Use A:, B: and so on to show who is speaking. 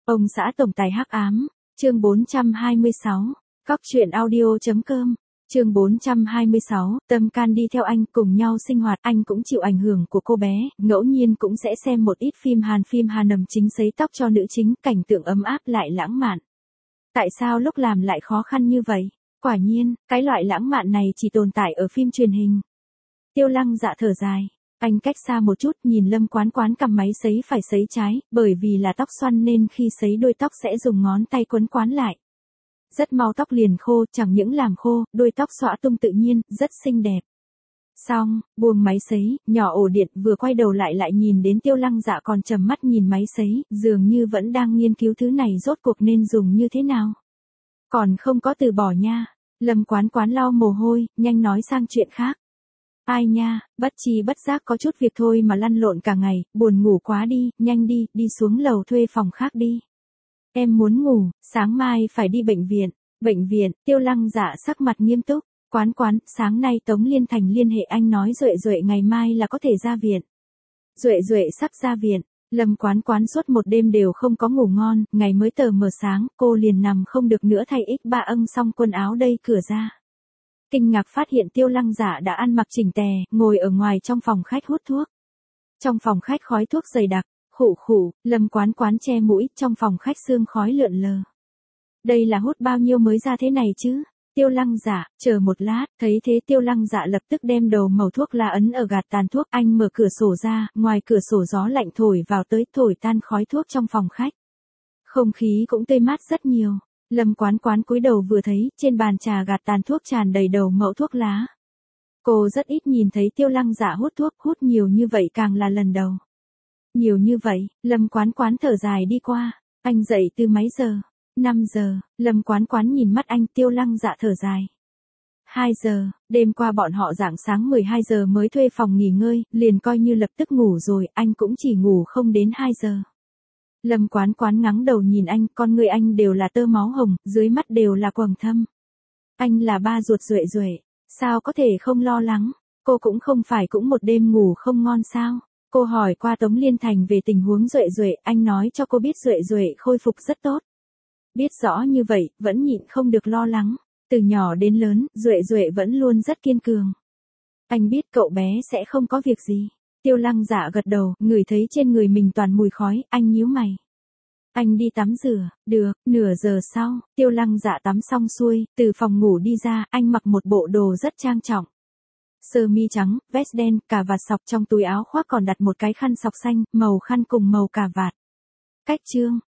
A: Ông xã tổng tài hắc ám, chương 426, Cóc truyện audio.com, chương 426, Tâm Can đi theo anh cùng nhau sinh hoạt, anh cũng chịu ảnh hưởng của cô bé, ngẫu nhiên cũng sẽ xem một ít phim Hàn nầm chính sấy tóc cho nữ chính, cảnh tượng ấm áp lại lãng mạn. Tại sao lúc làm lại khó khăn như vậy? Quả nhiên, cái loại lãng mạn này chỉ tồn tại ở phim truyền hình. Tiêu Lăng Dạ thở dài. Anh cách xa một chút nhìn Lâm Quán Quán cầm máy sấy phải sấy trái, bởi vì là tóc xoăn nên khi sấy đuôi tóc sẽ dùng ngón tay quấn quán lại. Rất mau tóc liền khô, chẳng những làm khô, đuôi tóc xõa tung tự nhiên, rất xinh đẹp. Xong, buông máy sấy, nhỏ ổ điện vừa quay đầu lại nhìn đến Tiêu Lăng Dạ còn trầm mắt nhìn máy sấy, dường như vẫn đang nghiên cứu thứ này rốt cuộc nên dùng như thế nào. Còn không có từ bỏ nha. Lâm Quán Quán lau mồ hôi, nhanh nói sang chuyện khác. Ai nha, bất chi bất giác có chút việc thôi mà lăn lộn cả ngày, buồn ngủ quá đi, nhanh đi, đi xuống lầu thuê phòng khác đi. Em muốn ngủ, sáng mai phải đi bệnh viện. Bệnh viện, Tiêu Lăng Dạ sắc mặt nghiêm túc. Quán Quán, sáng nay Tống Liên Thành liên hệ anh nói Duệ ngày mai là có thể ra viện. Duệ sắp ra viện. Lâm Quán Quán suốt một đêm đều không có ngủ ngon, ngày mới tờ mờ sáng, cô liền nằm không được nữa thay X3 âng xong quần áo đây cửa ra. Kinh ngạc phát hiện Tiêu Lăng Dạ đã ăn mặc chỉnh tề, ngồi ở ngoài trong phòng khách hút thuốc. Trong phòng khách khói thuốc dày đặc, khụ, Lâm Quán Quán che mũi, trong phòng khách sương khói lượn lờ. Đây là hút bao nhiêu mới ra thế này chứ? Tiêu Lăng Dạ, chờ một lát, thấy thế Tiêu Lăng Dạ lập tức đem đầu mẩu thuốc lá ấn ở gạt tàn thuốc, anh mở cửa sổ ra, ngoài cửa sổ gió lạnh thổi vào tới, thổi tan khói thuốc trong phòng khách. Không khí cũng tươi mát rất nhiều. Lâm Quán Quán cúi đầu vừa thấy, trên bàn trà gạt tàn thuốc tràn đầy đầu mẩu thuốc lá. Cô rất ít nhìn thấy Tiêu Lăng Dạ hút thuốc, hút nhiều như vậy càng là lần đầu. Nhiều như vậy, Lâm Quán Quán thở dài đi qua. Anh dậy từ mấy giờ? 5 giờ, Lâm Quán Quán nhìn mắt anh, Tiêu Lăng Dạ thở dài. 2 giờ, đêm qua bọn họ rạng sáng 12 giờ mới thuê phòng nghỉ ngơi, liền coi như lập tức ngủ rồi, anh cũng chỉ ngủ không đến 2 giờ. Lâm Quán Quán ngắng đầu nhìn anh, con người anh đều là tơ máu hồng, dưới mắt đều là quầng thâm. Anh là ba ruột Duệ, sao có thể không lo lắng, cô cũng không phải cũng một đêm ngủ không ngon sao. Cô hỏi qua Tống Liên Thành về tình huống Duệ, anh nói cho cô biết Duệ khôi phục rất tốt. Biết rõ như vậy, vẫn nhịn không được lo lắng. Từ nhỏ đến lớn, Duệ vẫn luôn rất kiên cường. Anh biết cậu bé sẽ không có việc gì. Tiêu Lăng Dạ gật đầu, ngửi thấy trên người mình toàn mùi khói, anh nhíu mày. Anh đi tắm rửa, được, nửa giờ sau, Tiêu Lăng Dạ tắm xong xuôi, từ phòng ngủ đi ra, anh mặc một bộ đồ rất trang trọng. Sơ mi trắng, vest đen, cà vạt sọc, trong túi áo khoác còn đặt một cái khăn sọc xanh, màu khăn cùng màu cà vạt. Cách chương.